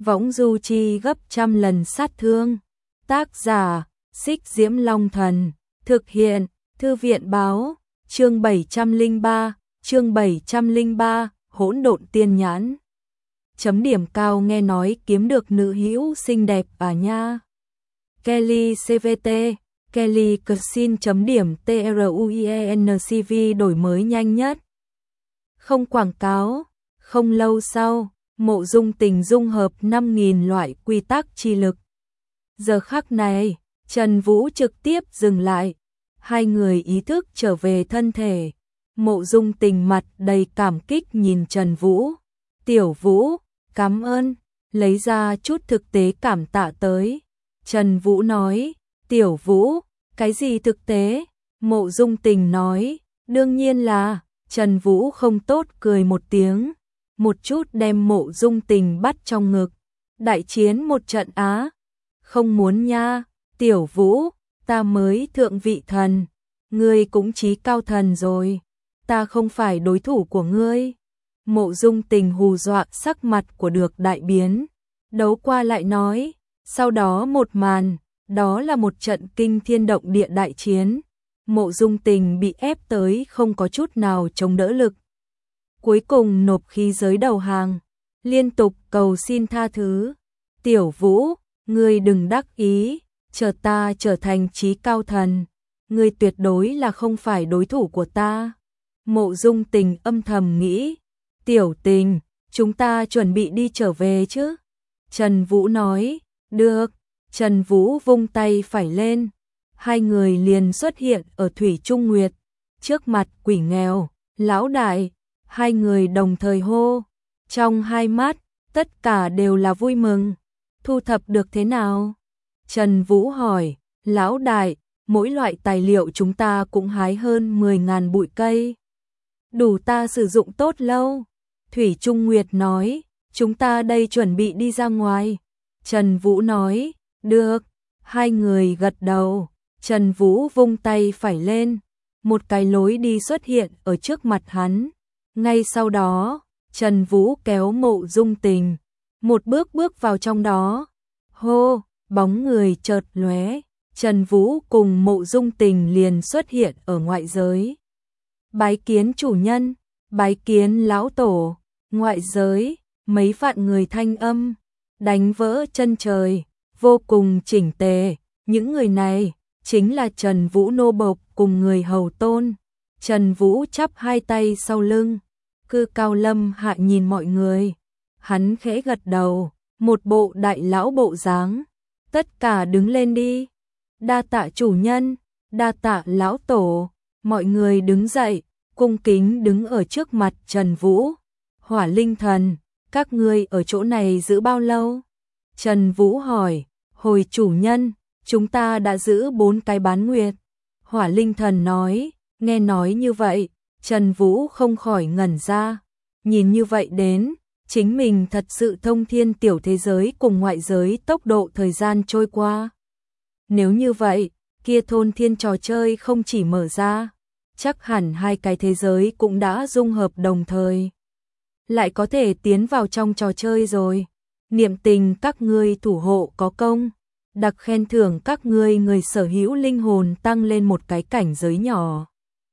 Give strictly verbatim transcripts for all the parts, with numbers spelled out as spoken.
võng du chi gấp trăm lần sát thương. Tác giả, Xích Diễm Long Thần, thực hiện, Thư viện báo, chương bảy trăm lẻ ba, chương bảy trăm lẻ ba, hỗn độn tiên nhãn. Chấm điểm cao nghe nói kiếm được nữ hữu xinh đẹp à nha. Kelly xê vê tê, Kelly Cuisine chấm điểm TRUIENCV đổi mới nhanh nhất. Không quảng cáo, không lâu sau, Mộ Dung Tình dung hợp năm nghìn loại quy tắc chi lực. Giờ khắc này, Trần Vũ trực tiếp dừng lại, hai người ý thức trở về thân thể. Mộ Dung Tình mặt đầy cảm kích nhìn Trần Vũ. Tiểu Vũ, cảm ơn, lấy ra chút thực tế cảm tạ tới. Trần Vũ nói, Tiểu Vũ, cái gì thực tế? Mộ Dung Tình nói, đương nhiên là, Trần Vũ không tốt cười một tiếng, một chút đem Mộ Dung Tình bắt trong ngực. Đại chiến một trận á? Không muốn nha, Tiểu Vũ, ta mới thượng vị thần, ngươi cũng chí cao thần rồi, ta không phải đối thủ của ngươi. Mộ Dung Tình hù dọa sắc mặt của được đại biến, đấu qua lại nói, sau đó một màn, đó là một trận kinh thiên động địa đại chiến. Mộ Dung Tình bị ép tới không có chút nào chống đỡ lực. Cuối cùng nộp khí giới đầu hàng, liên tục cầu xin tha thứ. Tiểu Vũ, ngươi đừng đắc ý, chờ ta trở thành chí cao thần, ngươi tuyệt đối là không phải đối thủ của ta. Mộ Dung Tình âm thầm nghĩ, Tiểu Tình, chúng ta chuẩn bị đi trở về chứ? Trần Vũ nói, được. Trần Vũ vung tay phải lên, hai người liền xuất hiện ở Thủy Trung Nguyệt, trước mặt quỷ nghèo, lão đại, hai người đồng thời hô, trong hai mắt, tất cả đều là vui mừng. Thu thập được thế nào? Trần Vũ hỏi, lão đại, mỗi loại tài liệu chúng ta cũng hái hơn mười nghìn bụi cây. Đủ ta sử dụng tốt lâu. Thủy Trung Nguyệt nói, chúng ta đây chuẩn bị đi ra ngoài. Trần Vũ nói, được. Hai người gật đầu. Trần Vũ vung tay phải lên, một cái lối đi xuất hiện ở trước mặt hắn. Ngay sau đó, Trần Vũ kéo Mộ Dung Tình, một bước bước vào trong đó. Hô, bóng người chợt lóe, Trần Vũ cùng Mộ Dung Tình liền xuất hiện ở ngoại giới. Bái kiến chủ nhân, bái kiến lão tổ. Ngoại giới, mấy vạn người thanh âm, đánh vỡ chân trời, vô cùng chỉnh tề. Những người này chính là Trần Vũ nô bộc cùng người hầu tôn. Trần Vũ chắp hai tay sau lưng, cư cao lâm hạ nhìn mọi người. Hắn khẽ gật đầu, một bộ đại lão bộ dáng. Tất cả đứng lên đi. Đa tạ chủ nhân, đa tạ lão tổ. Mọi người đứng dậy, cung kính đứng ở trước mặt Trần Vũ. Hỏa Linh Thần, các ngươi ở chỗ này giữ bao lâu? Trần Vũ hỏi, hồi chủ nhân, chúng ta đã giữ bốn cái bán nguyệt. Hỏa Linh Thần nói, nghe nói như vậy, Trần Vũ không khỏi ngẩn ra. Nhìn như vậy đến, chính mình thật sự thông thiên tiểu thế giới cùng ngoại giới tốc độ thời gian trôi qua. Nếu như vậy, kia thôn thiên trò chơi không chỉ mở ra, chắc hẳn hai cái thế giới cũng đã dung hợp đồng thời. Lại có thể tiến vào trong trò chơi rồi. Niệm tình các ngươi thủ hộ có công, đặc khen thưởng các ngươi người sở hữu linh hồn tăng lên một cái cảnh giới nhỏ.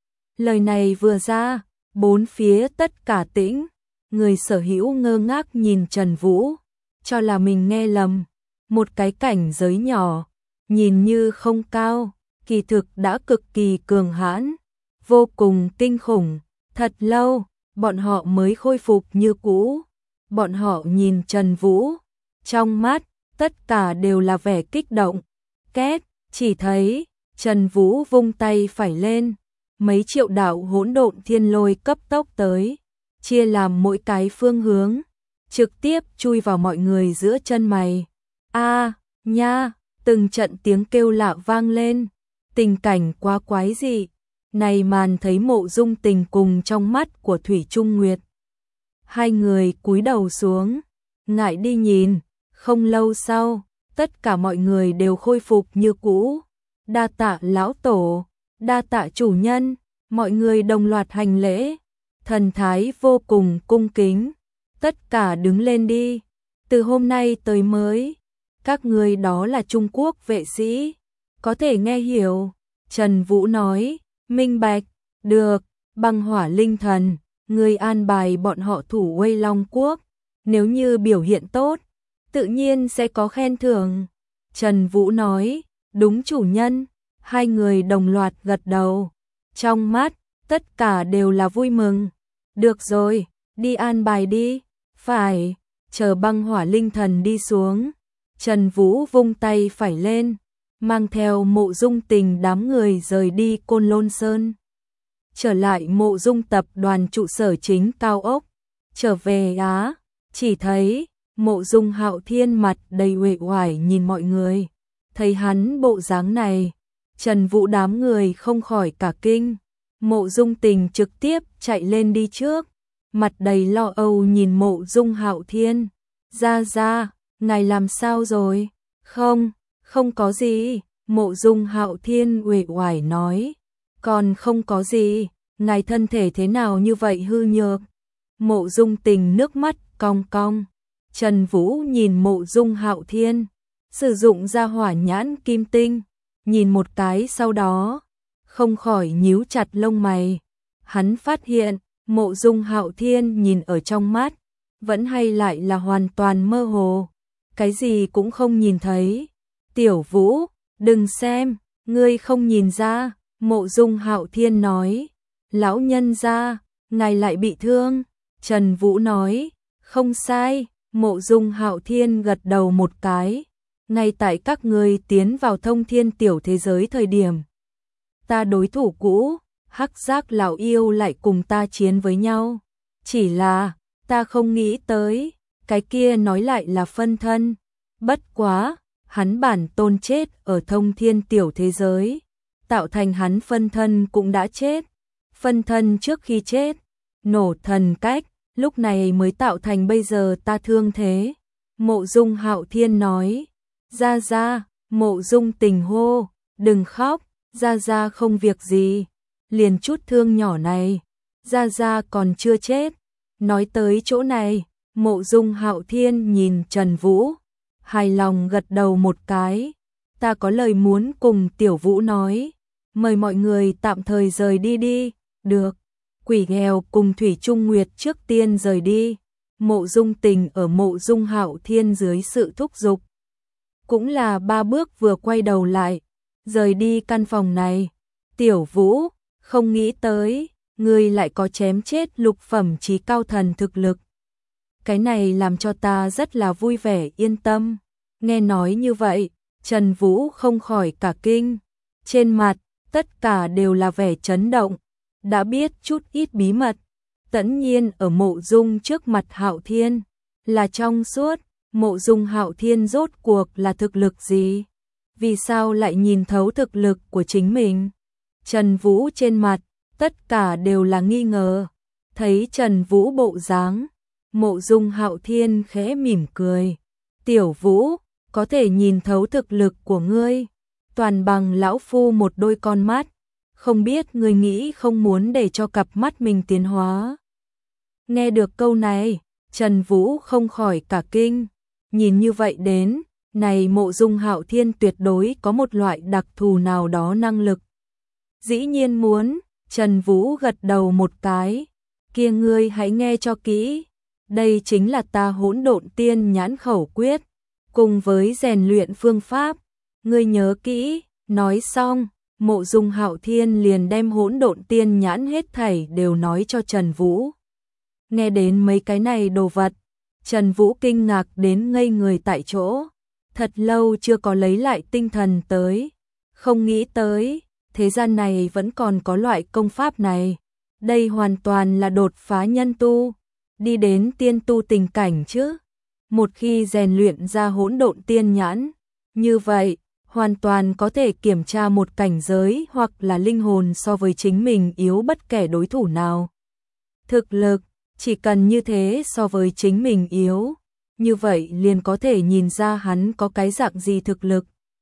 Lời này vừa ra, bốn phía tất cả tĩnh, người sở hữu ngơ ngác nhìn Trần Vũ, cho là mình nghe lầm. Một cái cảnh giới nhỏ, nhìn như không cao, kỳ thực đã cực kỳ cường hãn, vô cùng kinh khủng. Thật lâu, bọn họ mới khôi phục như cũ. Bọn họ nhìn Trần Vũ, trong mắt, tất cả đều là vẻ kích động. Két, chỉ thấy, Trần Vũ vung tay phải lên, mấy triệu đạo hỗn độn thiên lôi cấp tốc tới, chia làm mỗi cái phương hướng, trực tiếp chui vào mọi người giữa chân mày. A, nha, từng trận tiếng kêu lạ vang lên, tình cảnh quá quái dị. Này màn thấy Mộ Dung Tình cùng trong mắt của Thủy Trung Nguyệt. Hai người cúi đầu xuống, ngại đi nhìn, không lâu sau, tất cả mọi người đều khôi phục như cũ. Đa tạ lão tổ, đa tạ chủ nhân, mọi người đồng loạt hành lễ, thần thái vô cùng cung kính. Tất cả đứng lên đi. từ hôm nay tới mới, các ngươi đó là Trung Quốc vệ sĩ, có thể nghe hiểu. Trần Vũ nói, minh bạch, được, băng hỏa linh thần, ngươi an bài bọn họ thủ Uây Long Quốc, nếu như biểu hiện tốt, tự nhiên sẽ có khen thưởng. Trần Vũ nói, đúng chủ nhân, hai người đồng loạt gật đầu, trong mắt, tất cả đều là vui mừng. Được rồi, đi an bài đi, phải, chờ băng hỏa linh thần đi xuống. Trần Vũ vung tay phải lên, mang theo Mộ Dung Tình đám người rời đi Côn Lôn Sơn. Trở lại Mộ Dung tập đoàn trụ sở chính cao ốc, trở về Á, chỉ thấy Mộ Dung Hạo Thiên mặt đầy uể oải nhìn mọi người. Thấy hắn bộ dáng này, Trần Vũ đám người không khỏi cả kinh. Mộ Dung Tình trực tiếp chạy lên đi trước, mặt đầy lo âu nhìn Mộ Dung Hạo Thiên. Ra ra, ngài làm sao rồi? Không, không có gì. Mộ Dung Hạo Thiên uể oải nói. Còn không có gì, ngài thân thể thế nào như vậy hư nhược? Mộ Dung Tình nước mắt cong cong. Trần Vũ nhìn Mộ Dung Hạo Thiên, sử dụng ra hỏa nhãn kim tinh, nhìn một cái sau đó, không khỏi nhíu chặt lông mày. Hắn phát hiện, Mộ Dung Hạo Thiên nhìn ở trong mắt, vẫn hay lại là hoàn toàn mơ hồ, cái gì cũng không nhìn thấy. Tiểu Vũ, đừng xem, ngươi không nhìn ra. Mộ Dung Hạo Thiên nói, lão nhân gia, ngài lại bị thương. Trần Vũ nói, không sai. Mộ Dung Hạo Thiên gật đầu một cái, ngay tại các ngươi tiến vào thông thiên tiểu thế giới thời điểm, ta đối thủ cũ, Hắc Giác lão yêu lại cùng ta chiến với nhau. Chỉ là, ta không nghĩ tới, cái kia nói lại là phân thân. Bất quá, hắn bản tôn chết ở thông thiên tiểu thế giới, tạo thành hắn phân thân cũng đã chết. Phân thân trước khi chết, nổ thần cách, lúc này mới tạo thành bây giờ ta thương thế. Mộ Dung Hạo Thiên nói, ra ra. Mộ Dung Tình hô, đừng khóc, ra ra không việc gì, liền chút thương nhỏ này, ra ra còn chưa chết. Nói tới chỗ này, Mộ Dung Hạo Thiên nhìn Trần Vũ, hài lòng gật đầu một cái. Ta có lời muốn cùng Tiểu Vũ nói, mời mọi người tạm thời rời đi đi. Được. Quỷ nghèo cùng Thủy Trung Nguyệt trước tiên rời đi. Mộ Dung Tình ở Mộ Dung Hạo Thiên dưới sự thúc giục, cũng là ba bước vừa quay đầu lại, rời đi căn phòng này. Tiểu Vũ, không nghĩ tới, ngươi lại có chém chết lục phẩm chí cao thần thực lực. Cái này làm cho ta rất là vui vẻ yên tâm. Nghe nói như vậy, Trần Vũ không khỏi cả kinh. Trên mặt, tất cả đều là vẻ chấn động. Đã biết chút ít bí mật, tất nhiên ở Mộ Dung trước mặt Hạo Thiên là trong suốt. Mộ Dung Hạo Thiên rốt cuộc là thực lực gì? Vì sao lại nhìn thấu thực lực của chính mình? Trần Vũ trên mặt, tất cả đều là nghi ngờ. Thấy Trần Vũ bộ dáng, Mộ Dung Hạo Thiên khẽ mỉm cười. Tiểu Vũ, có thể nhìn thấu thực lực của ngươi, toàn bằng lão phu một đôi con mắt. Không biết ngươi nghĩ không muốn để cho cặp mắt mình tiến hóa. Nghe được câu này, Trần Vũ không khỏi cả kinh. Nhìn như vậy đến, này Mộ Dung Hạo Thiên tuyệt đối có một loại đặc thù nào đó năng lực. Dĩ nhiên muốn. Trần Vũ gật đầu một cái. Kia ngươi hãy nghe cho kỹ. Đây chính là ta Hỗn Độn Tiên Nhãn khẩu quyết, cùng với rèn luyện phương pháp. Ngươi nhớ kỹ. Nói xong, Mộ Dung Hạo Thiên liền đem Hỗn Độn Tiên Nhãn hết thảy đều nói cho Trần Vũ. Nghe đến mấy cái này đồ vật, Trần Vũ kinh ngạc đến ngây người tại chỗ, thật lâu chưa có lấy lại tinh thần tới, không nghĩ tới, thế gian này vẫn còn có loại công pháp này, đây hoàn toàn là đột phá nhân tu, đi đến tiên tu tình cảnh chứ. Một khi rèn luyện ra Hỗn Độn Tiên Nhãn, như vậy, hoàn toàn có thể kiểm tra một cảnh giới hoặc là linh hồn so với chính mình yếu bất kể đối thủ nào. Thực lực, chỉ cần như thế so với chính mình yếu, như vậy liền có thể nhìn ra hắn có cái dạng gì thực lực.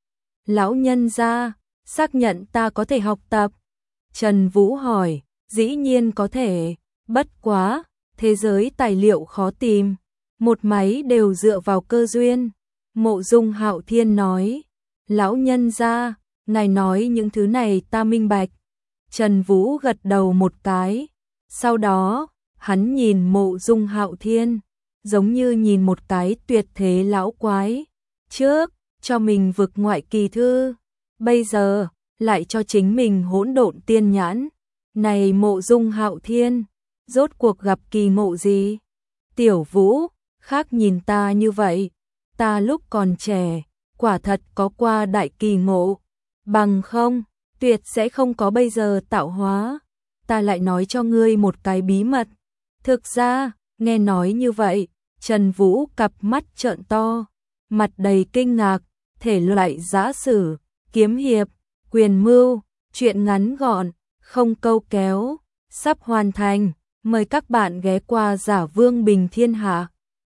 Lão nhân gia, xác nhận ta có thể học tập. Trần Vũ hỏi, dĩ nhiên có thể, bất quá, thế giới tài liệu khó tìm, một máy đều dựa vào cơ duyên. Mộ Dung Hạo Thiên nói, lão nhân gia, ngài nói những thứ này ta minh bạch. Trần Vũ gật đầu một cái, sau đó, hắn nhìn Mộ Dung Hạo Thiên, giống như nhìn một cái tuyệt thế lão quái. Trước, cho mình vực ngoại kỳ thư, bây giờ, lại cho chính mình hỗn độn tiên nhãn. Này Mộ Dung Hạo Thiên, rốt cuộc gặp kỳ ngộ gì? Tiểu Vũ, khác nhìn ta như vậy, ta lúc còn trẻ, quả thật có qua đại kỳ ngộ, bằng không, tuyệt sẽ không có bây giờ tạo hóa. Ta lại nói cho ngươi một cái bí mật. Thực ra, nghe nói như vậy, Trần Vũ cặp mắt trợn to, mặt đầy kinh ngạc, thể loại giã sử, kiếm hiệp, quyền mưu, chuyện ngắn gọn, không câu kéo, sắp hoàn thành. Mời các bạn ghé qua Giả Vương Bình Thiên Hạ.